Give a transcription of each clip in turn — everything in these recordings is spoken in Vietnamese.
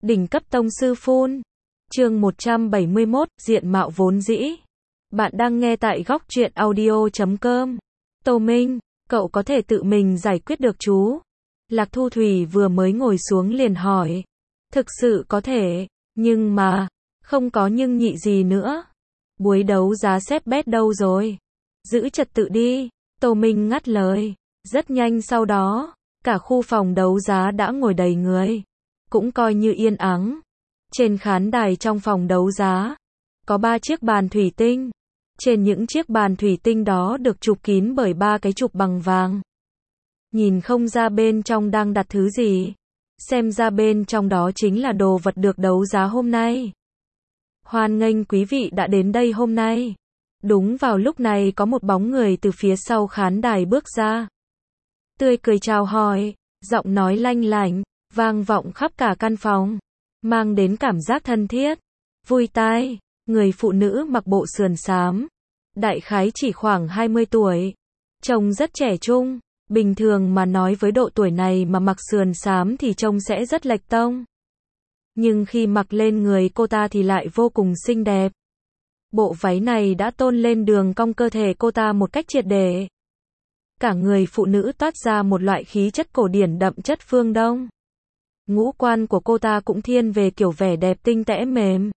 Đỉnh cấp tông sư phun. Chương 171, diện mạo vốn dĩ. Bạn đang nghe tại góc truyện audio.com. Tô Minh, cậu có thể tự mình giải quyết được chú? Lạc Thu Thủy vừa mới ngồi xuống liền hỏi. Thực sự có thể, nhưng mà, không có nhưng nhị gì nữa. Buổi đấu giá xếp bét đâu rồi? Giữ trật tự đi, Tô Minh ngắt lời. Rất nhanh sau đó, cả khu phòng đấu giá đã ngồi đầy người. Cũng coi như yên ắng. Trên khán đài trong phòng đấu giá, có 3 chiếc bàn thủy tinh. Trên những chiếc bàn thủy tinh đó được chụp kín bởi 3 cái trục bằng vàng. Nhìn không ra bên trong đang đặt thứ gì. Xem ra bên trong đó chính là đồ vật được đấu giá hôm nay. Hoan nghênh quý vị đã đến đây hôm nay. Đúng vào lúc này có một bóng người từ phía sau khán đài bước ra. Tươi cười chào hỏi, giọng nói lanh lảnh, vang vọng khắp cả căn phòng, mang đến cảm giác thân thiết, vui tai. Người phụ nữ mặc bộ sườn xám, đại khái chỉ khoảng 20 tuổi, trông rất trẻ trung. Bình thường mà nói với độ tuổi này mà mặc sườn xám thì trông sẽ rất lệch tông. Nhưng khi mặc lên người cô ta thì lại vô cùng xinh đẹp. Bộ váy này đã tôn lên đường cong cơ thể cô ta một cách triệt để. Cả người phụ nữ toát ra một loại khí chất cổ điển đậm chất phương Đông. Ngũ quan của cô ta cũng thiên về kiểu vẻ đẹp tinh tế mềm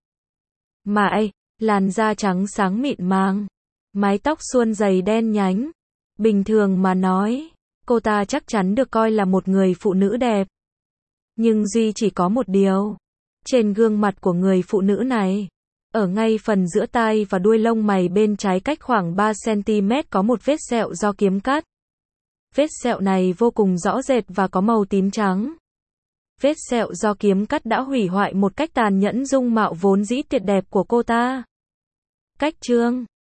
mại, làn da trắng sáng mịn màng, mái tóc suôn dày đen nhánh. Bình thường mà nói, cô ta chắc chắn được coi là một người phụ nữ đẹp. Nhưng duy chỉ có một điều, trên gương mặt của người phụ nữ này, ở ngay phần giữa tai và đuôi lông mày bên trái cách khoảng 3 cm có một vết sẹo do kiếm cắt. Vết sẹo này vô cùng rõ rệt và có màu tím trắng. Vết sẹo do kiếm cắt đã hủy hoại một cách tàn nhẫn dung mạo vốn dĩ tuyệt đẹp của cô ta. Cách trương,